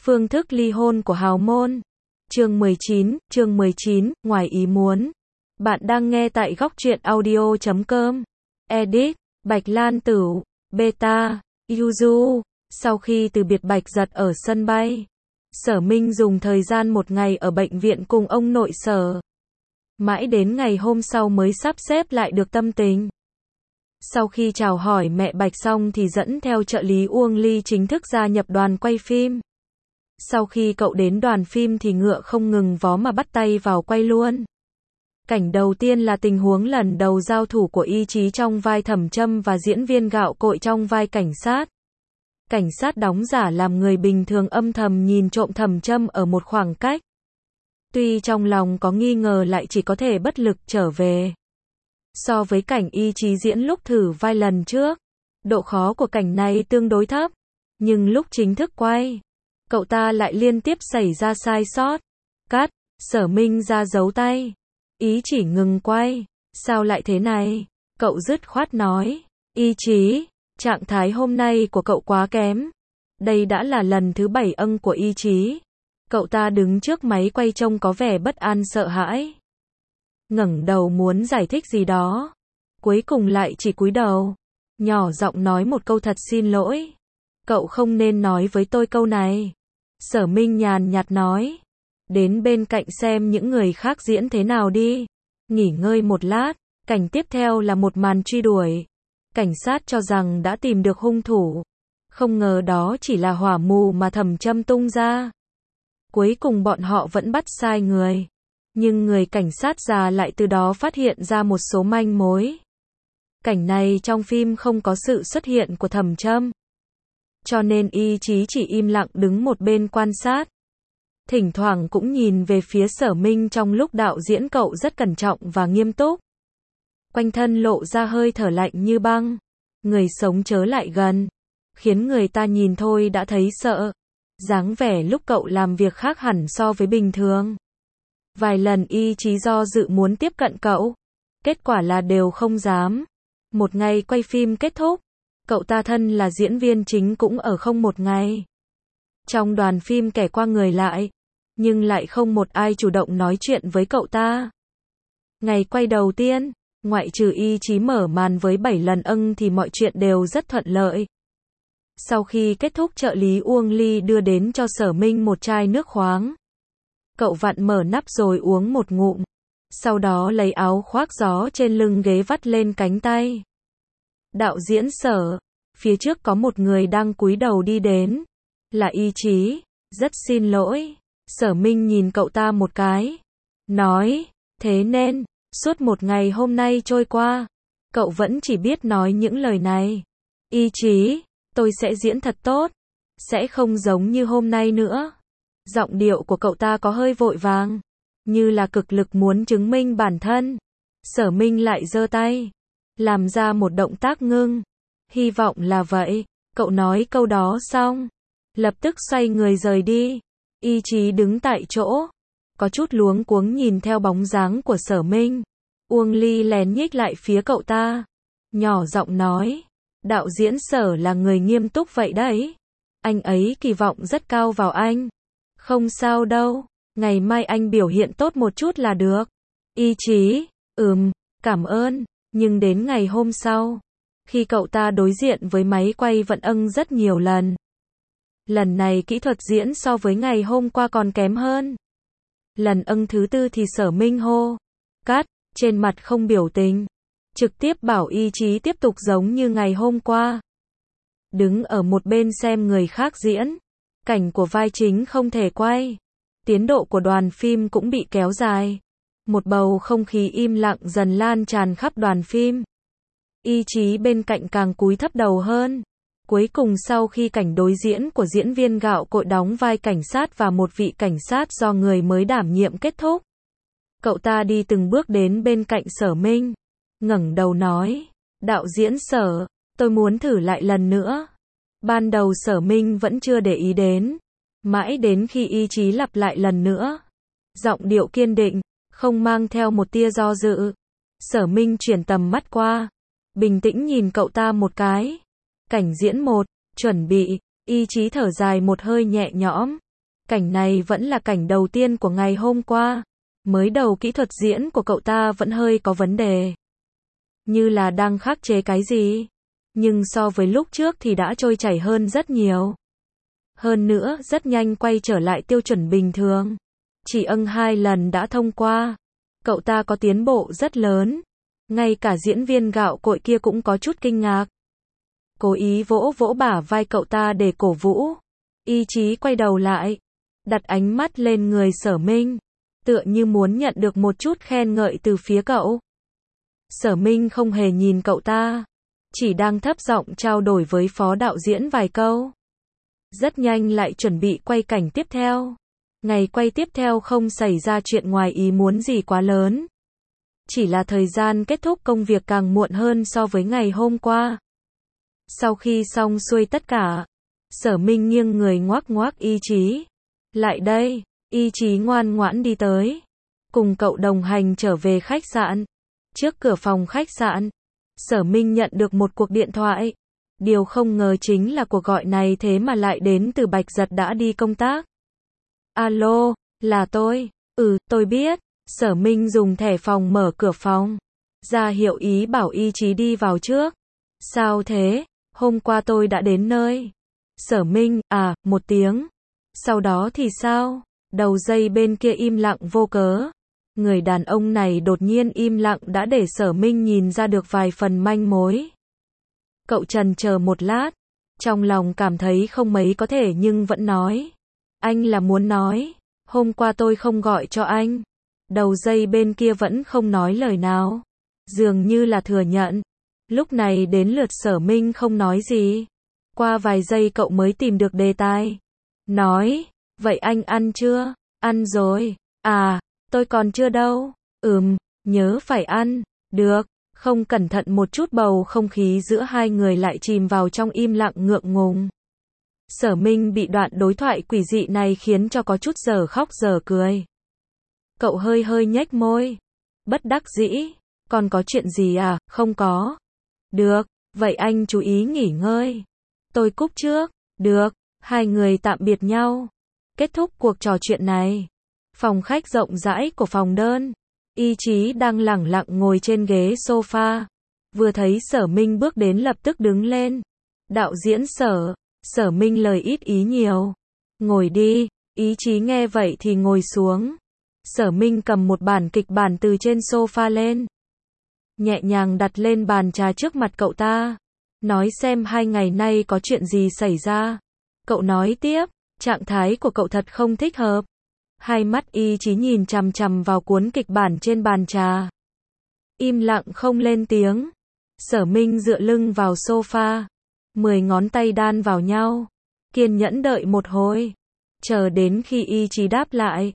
Phương thức ly hôn của hào môn. Chương 19, ngoài ý muốn. Bạn đang nghe tại góc truyện audio.com. Edit, Bạch Lan Tửu, Beta, Yuzu. Sau khi từ biệt Bạch Giật ở sân bay, Sở Minh dùng thời gian một ngày ở bệnh viện cùng ông nội Sở. Mãi đến ngày hôm sau mới sắp xếp lại được tâm tình. Sau khi chào hỏi mẹ Bạch xong thì dẫn theo trợ lý Uông Ly chính thức gia nhập đoàn quay phim. Sau khi cậu đến đoàn phim thì ngựa không ngừng vó mà bắt tay vào quay luôn. Cảnh đầu tiên là tình huống lần đầu giao thủ của Y Chí trong vai Thẩm Trâm và diễn viên Gạo Cội trong vai cảnh sát. Cảnh sát đóng giả làm người bình thường âm thầm nhìn trộm Thẩm Trâm ở một khoảng cách. Tuy trong lòng có nghi ngờ lại chỉ có thể bất lực trở về. So với cảnh Y Chí diễn lúc thử vai lần trước, độ khó của cảnh này tương đối thấp. Nhưng lúc chính thức quay, cậu ta lại liên tiếp xảy ra sai sót. Cắt, Sở Minh ra dấu tay. Ý chỉ ngừng quay. Sao lại thế này? Cậu dứt khoát nói. Y Chí, trạng thái hôm nay của cậu quá kém. Đây đã là lần thứ 7 của Y Chí. Cậu ta đứng trước máy quay trông có vẻ bất an sợ hãi. Ngẩng đầu muốn giải thích gì đó. Cuối cùng lại chỉ cúi đầu. Nhỏ giọng nói một câu thật xin lỗi. Cậu không nên nói với tôi câu này. Sở Minh nhàn nhạt nói. Đến bên cạnh xem những người khác diễn thế nào đi. Nghỉ ngơi một lát. Cảnh tiếp theo là một màn truy đuổi. Cảnh sát cho rằng đã tìm được hung thủ. Không ngờ đó chỉ là hỏa mù mà Thẩm Trâm tung ra. Cuối cùng bọn họ vẫn bắt sai người. Nhưng người cảnh sát già lại từ đó phát hiện ra một số manh mối. Cảnh này trong phim không có sự xuất hiện của Thẩm Trâm. Cho nên Y Chí chỉ im lặng đứng một bên quan sát. Thỉnh thoảng cũng nhìn về phía Sở Minh trong lúc đạo diễn cậu rất cẩn trọng và nghiêm túc. Quanh thân lộ ra hơi thở lạnh như băng. Người sống chớ lại gần. Khiến người ta nhìn thôi đã thấy sợ. Dáng vẻ lúc cậu làm việc khác hẳn so với bình thường. Vài lần Y Chí do dự muốn tiếp cận cậu. Kết quả là đều không dám. Một ngày quay phim kết thúc. Cậu ta thân là diễn viên chính cũng ở không một ngày. Trong đoàn phim kẻ qua người lại. Nhưng lại không một ai chủ động nói chuyện với cậu ta. Ngày quay đầu tiên, ngoại trừ Y Chí mở màn với 7 lần thì mọi chuyện đều rất thuận lợi. Sau khi kết thúc trợ lý Uông Ly đưa đến cho Sở Minh một chai nước khoáng. Cậu vặn mở nắp rồi uống một ngụm. Sau đó lấy áo khoác gió trên lưng ghế vắt lên cánh tay. Đạo diễn Sở, phía trước có một người đang cúi đầu đi đến. Là Y Chí, rất xin lỗi. Sở Minh nhìn cậu ta một cái. Nói, thế nên, suốt một ngày hôm nay trôi qua, cậu vẫn chỉ biết nói những lời này. Y Chí, tôi sẽ diễn thật tốt. Sẽ không giống như hôm nay nữa. Giọng điệu của cậu ta có hơi vội vàng. Như là cực lực muốn chứng minh bản thân. Sở Minh lại giơ tay. Làm ra một động tác ngưng. Hy vọng là vậy. Cậu nói câu đó xong. Lập tức xoay người rời đi. Y Chí đứng tại chỗ. Có chút luống cuống nhìn theo bóng dáng của Sở Minh. Uông Ly lén nhích lại phía cậu ta. Nhỏ giọng nói. Đạo diễn Sở là người nghiêm túc vậy đấy. Anh ấy kỳ vọng rất cao vào anh. Không sao đâu. Ngày mai anh biểu hiện tốt một chút là được. Y Chí. Cảm ơn. Nhưng đến ngày hôm sau, khi cậu ta đối diện với máy quay vận rất nhiều lần. Lần này kỹ thuật diễn so với ngày hôm qua còn kém hơn. Lần thứ 4 thì Sở Minh hô. Cắt, trên mặt không biểu tình. Trực tiếp bảo Y Chí tiếp tục giống như ngày hôm qua. Đứng ở một bên xem người khác diễn. Cảnh của vai chính không thể quay. Tiến độ của đoàn phim cũng bị kéo dài. Một bầu không khí im lặng dần lan tràn khắp đoàn phim. Y Chí bên cạnh càng cúi thấp đầu hơn. Cuối cùng sau khi cảnh đối diễn của diễn viên Gạo Cội đóng vai cảnh sát và một vị cảnh sát do người mới đảm nhiệm kết thúc. Cậu ta đi từng bước đến bên cạnh Sở Minh. Ngẩng đầu nói. Đạo diễn Sở, tôi muốn thử lại lần nữa. Ban đầu Sở Minh vẫn chưa để ý đến. Mãi đến khi Y Chí lặp lại lần nữa. Giọng điệu kiên định, không mang theo một tia do dự. Sở Minh chuyển tầm mắt qua. Bình tĩnh nhìn cậu ta một cái. Cảnh diễn 1, chuẩn bị. Y Chí thở dài một hơi nhẹ nhõm. Cảnh này vẫn là cảnh đầu tiên của ngày hôm qua. Mới đầu kỹ thuật diễn của cậu ta vẫn hơi có vấn đề. Như là đang khắc chế cái gì. Nhưng so với lúc trước thì đã trôi chảy hơn rất nhiều. Hơn nữa, rất nhanh quay trở lại tiêu chuẩn bình thường. Chỉ 2 lần đã thông qua. Cậu ta có tiến bộ rất lớn. Ngay cả diễn viên gạo cội kia cũng có chút kinh ngạc. Cố ý vỗ vỗ bả vai cậu ta để cổ vũ. Ý chí quay đầu lại. Đặt ánh mắt lên người Sở Minh. Tựa như muốn nhận được một chút khen ngợi từ phía cậu. Sở Minh không hề nhìn cậu ta. Chỉ đang thấp giọng trao đổi với phó đạo diễn vài câu. Rất nhanh lại chuẩn bị quay cảnh tiếp theo. Ngày quay tiếp theo không xảy ra chuyện ngoài ý muốn gì quá lớn. Chỉ là thời gian kết thúc công việc càng muộn hơn so với ngày hôm qua. Sau khi xong xuôi tất cả, Sở Minh nghiêng người ngoắc ngoắc Ý Chí. Lại đây, Ý Chí ngoan ngoãn đi tới. Cùng cậu đồng hành trở về khách sạn. Trước cửa phòng khách sạn, Sở Minh nhận được một cuộc điện thoại. Điều không ngờ chính là cuộc gọi này thế mà lại đến từ Bạch Giật đã đi công tác. Alo, là tôi. Tôi biết. Sở Minh dùng thẻ phòng mở cửa phòng. Ra hiệu ý bảo Ý Chí đi vào trước. Sao thế? Hôm qua tôi đã đến nơi. Sở Minh, một tiếng. Sau đó thì sao? Đầu dây bên kia im lặng vô cớ. Người đàn ông này đột nhiên im lặng đã để Sở Minh nhìn ra được vài phần manh mối. Cậu chần chờ một lát. Trong lòng cảm thấy không mấy có thể nhưng vẫn nói. Anh là muốn nói. Hôm qua tôi không gọi cho anh. Đầu dây bên kia vẫn không nói lời nào. Dường như là thừa nhận. Lúc này đến lượt Sở Minh không nói gì. Qua vài giây cậu mới tìm được đề tài. Nói, vậy anh ăn chưa? Ăn rồi. Tôi còn chưa đâu. Nhớ phải ăn. Được. Không cẩn thận một chút bầu không khí giữa hai người lại chìm vào trong im lặng ngượng ngùng. Sở Minh bị đoạn đối thoại quỷ dị này khiến cho có chút giờ khóc giờ cười. Cậu hơi hơi nhếch môi. Bất đắc dĩ. Còn có chuyện gì à? Không có. Được. Vậy anh chú ý nghỉ ngơi. Tôi cúp trước. Được. Hai người tạm biệt nhau. Kết thúc cuộc trò chuyện này. Phòng khách rộng rãi của phòng đơn. Ý Chí đang lẳng lặng ngồi trên ghế sofa. Vừa thấy Sở Minh bước đến lập tức đứng lên. Đạo diễn Sở. Sở Minh lời ít ý nhiều. Ngồi đi. Ý Chí nghe vậy thì ngồi xuống. Sở Minh cầm một bản kịch bản từ trên sofa lên. Nhẹ nhàng đặt lên bàn trà trước mặt cậu ta. Nói xem 2 ngày nay có chuyện gì xảy ra. Cậu nói tiếp. Trạng thái của cậu thật không thích hợp. Hai mắt Ý Chí nhìn chằm chằm vào cuốn kịch bản trên bàn trà. Im lặng không lên tiếng. Sở Minh dựa lưng vào sofa. 10 ngón tay đan vào nhau. Kiên nhẫn đợi một hồi. Chờ đến khi Ý Chí đáp lại.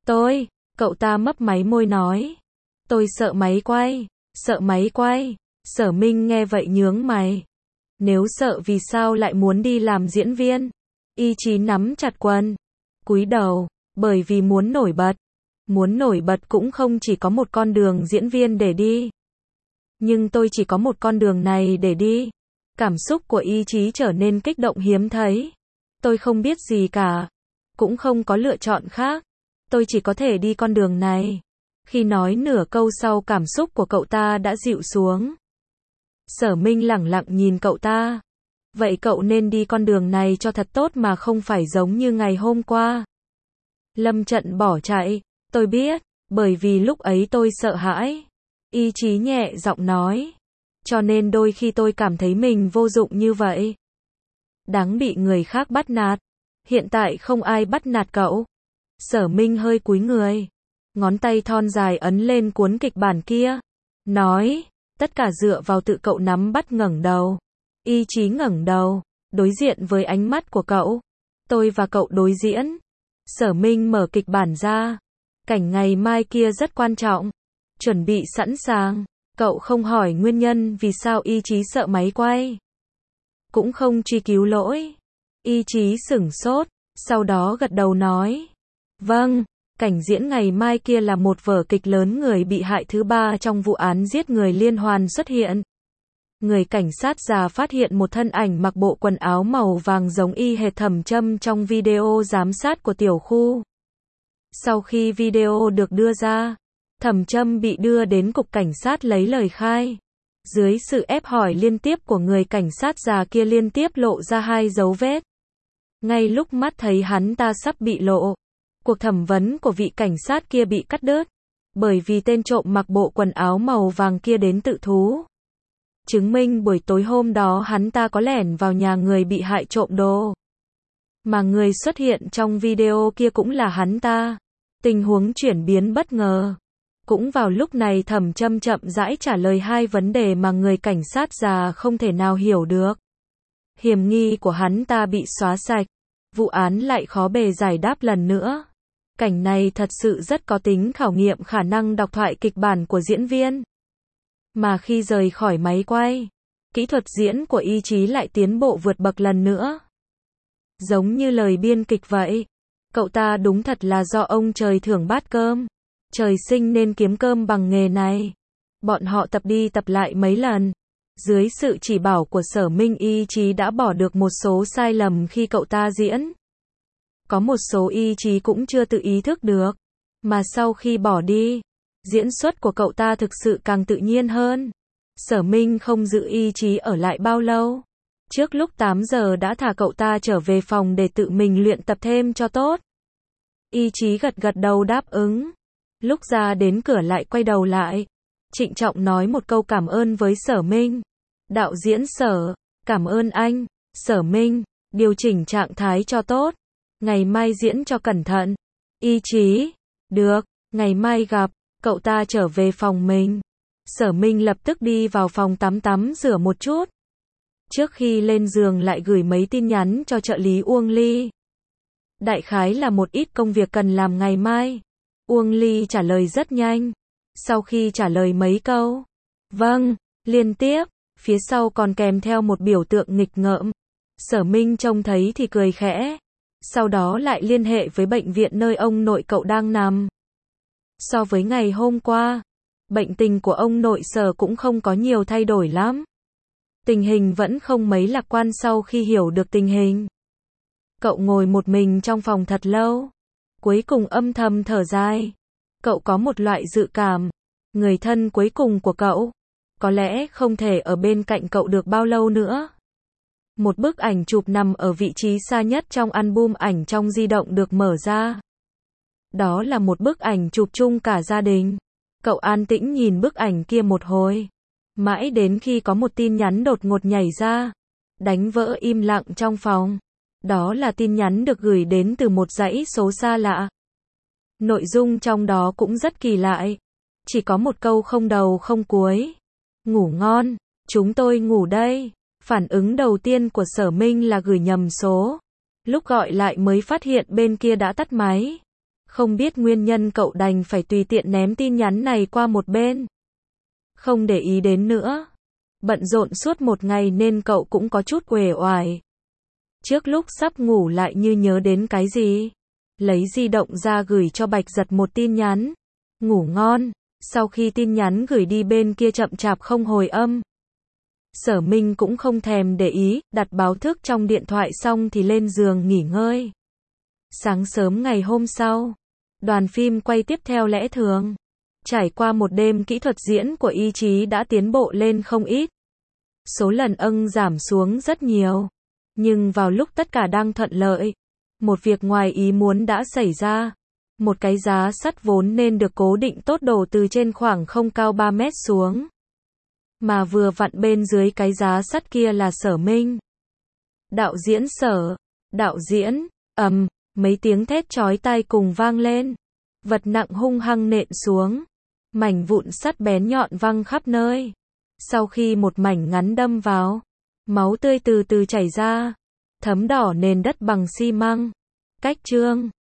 Cậu ta mấp máy môi nói. Tôi sợ máy quay. Sợ máy quay. Sở Minh nghe vậy nhướng mày. Nếu sợ vì sao lại muốn đi làm diễn viên? Ý Chí nắm chặt quần. Cúi đầu. Bởi vì muốn nổi bật. Muốn nổi bật cũng không chỉ có một con đường diễn viên để đi. Nhưng tôi chỉ có một con đường này để đi. Cảm xúc của Ý Chí trở nên kích động hiếm thấy. Tôi không biết gì cả. Cũng không có lựa chọn khác. Tôi chỉ có thể đi con đường này. Khi nói nửa câu sau cảm xúc của cậu ta đã dịu xuống. Sở Minh lẳng lặng nhìn cậu ta. Vậy cậu nên đi con đường này cho thật tốt mà không phải giống như ngày hôm qua. Lâm trận bỏ chạy. Tôi biết. Bởi vì lúc ấy tôi sợ hãi. Ý Chí nhẹ giọng nói. Cho nên đôi khi tôi cảm thấy mình vô dụng như vậy. Đáng bị người khác bắt nạt. Hiện tại không ai bắt nạt cậu. Sở Minh hơi cúi người. Ngón tay thon dài ấn lên cuốn kịch bản kia. Nói. Tất cả dựa vào tự cậu nắm bắt ngẩng đầu. Ý Chí ngẩng đầu. Đối diện với ánh mắt của cậu. Tôi và cậu đối diễn. Sở Minh mở kịch bản ra. Cảnh ngày mai kia rất quan trọng. Chuẩn bị sẵn sàng. Cậu không hỏi nguyên nhân vì sao Ý Chí sợ máy quay. Cũng không truy cứu lỗi. Ý Chí sửng sốt. Sau đó gật đầu nói. Vâng. Cảnh diễn ngày mai kia là một vở kịch lớn người bị hại thứ 3 trong vụ án giết người liên hoàn xuất hiện. người cảnh sát già phát hiện một thân ảnh mặc bộ quần áo màu vàng giống y hệt Thẩm Châm trong video giám sát của tiểu khu. Sau khi video được đưa ra, Thẩm Châm bị đưa đến cục cảnh sát lấy lời khai. Dưới sự ép hỏi liên tiếp của người cảnh sát già kia liên tiếp lộ ra 2 dấu vết. Ngay lúc mắt thấy hắn ta sắp bị lộ, cuộc thẩm vấn của vị cảnh sát kia bị cắt đứt, bởi vì tên trộm mặc bộ quần áo màu vàng kia đến tự thú. Chứng minh buổi tối hôm đó hắn ta có lẻn vào nhà người bị hại trộm đồ. Mà người xuất hiện trong video kia cũng là hắn ta. Tình huống chuyển biến bất ngờ. Cũng vào lúc này Thẩm Châm chậm rãi trả lời 2 vấn đề mà người cảnh sát già không thể nào hiểu được. Hiểm nghi của hắn ta bị xóa sạch, vụ án lại khó bề giải đáp lần nữa. Cảnh này thật sự rất có tính khảo nghiệm khả năng đọc thoại kịch bản của diễn viên. Mà khi rời khỏi máy quay, kỹ thuật diễn của Y Chí lại tiến bộ vượt bậc lần nữa. Giống như lời biên kịch vậy, cậu ta đúng thật là do ông trời thưởng bát cơm, trời sinh nên kiếm cơm bằng nghề này. Bọn họ tập đi tập lại mấy lần. Dưới sự chỉ bảo của Sở Minh, Y Chí đã bỏ được một số sai lầm khi cậu ta diễn. Có một số Y Chí cũng chưa tự ý thức được, mà sau khi bỏ đi, diễn xuất của cậu ta thực sự càng tự nhiên hơn. Sở Minh không giữ Y Chí ở lại bao lâu. Trước lúc 8 giờ đã thả cậu ta trở về phòng để tự mình luyện tập thêm cho tốt. Y Chí gật gật đầu đáp ứng. Lúc ra đến cửa lại quay đầu lại, trịnh trọng nói một câu cảm ơn với Sở Minh. Đạo diễn Sở, cảm ơn anh. Sở Minh, điều chỉnh trạng thái cho tốt. Ngày mai diễn cho cẩn thận. Y Chí, được, ngày mai gặp. Cậu ta trở về phòng mình. Sở Minh lập tức đi vào phòng tắm rửa một chút. Trước khi lên giường lại gửi mấy tin nhắn cho trợ lý Uông Ly. Đại khái là một ít công việc cần làm ngày mai. Uông Ly trả lời rất nhanh. Sau khi trả lời mấy câu, vâng, liên tiếp, phía sau còn kèm theo một biểu tượng nghịch ngợm. Sở Minh trông thấy thì cười khẽ. Sau đó lại liên hệ với bệnh viện nơi ông nội cậu đang nằm. So với ngày hôm qua, bệnh tình của ông nội Sở cũng không có nhiều thay đổi lắm. Tình hình vẫn không mấy lạc quan sau khi hiểu được tình hình. Cậu ngồi một mình trong phòng thật lâu. Cuối cùng âm thầm thở dài. Cậu có một loại dự cảm. Người thân cuối cùng của cậu có lẽ không thể ở bên cạnh cậu được bao lâu nữa. Một bức ảnh chụp nằm ở vị trí xa nhất trong album ảnh trong di động được mở ra. Đó là một bức ảnh chụp chung cả gia đình. Cậu an tĩnh nhìn bức ảnh kia một hồi. Mãi đến khi có một tin nhắn đột ngột nhảy ra, đánh vỡ im lặng trong phòng. Đó là tin nhắn được gửi đến từ một dãy số xa lạ. Nội dung trong đó cũng rất kỳ lạ. Chỉ có một câu không đầu không cuối. Ngủ ngon, chúng tôi ngủ đây. Phản ứng đầu tiên của Sở Minh là gửi nhầm số. Lúc gọi lại mới phát hiện bên kia đã tắt máy. Không biết nguyên nhân, cậu đành phải tùy tiện ném tin nhắn này qua một bên. Không để ý đến nữa. Bận rộn suốt một ngày nên cậu cũng có chút uể oải. Trước lúc sắp ngủ lại như nhớ đến cái gì. Lấy di động ra gửi cho Bạch Giật một tin nhắn. Ngủ ngon. Sau khi tin nhắn gửi đi bên kia chậm chạp không hồi âm. Sở Minh cũng không thèm để ý, đặt báo thức trong điện thoại xong thì lên giường nghỉ ngơi. Sáng sớm ngày hôm sau, đoàn phim quay tiếp theo lẽ thường. Trải qua một đêm, kỹ thuật diễn của Y Chí đã tiến bộ lên không ít. Số lần giảm xuống rất nhiều. Nhưng vào lúc tất cả đang thuận lợi, một việc ngoài ý muốn đã xảy ra. Một cái giá sắt vốn nên được cố định tốt đổ từ trên khoảng không cao 3 mét xuống. Mà vừa vặn bên dưới cái giá sắt kia là Sở Minh. Đạo diễn Sở, đạo diễn, mấy tiếng thét chói tai cùng vang lên. Vật nặng hung hăng nện xuống. Mảnh vụn sắt bén nhọn văng khắp nơi. Sau khi một mảnh ngắn đâm vào, máu tươi từ từ chảy ra, thấm đỏ nền đất bằng xi măng. Cách chương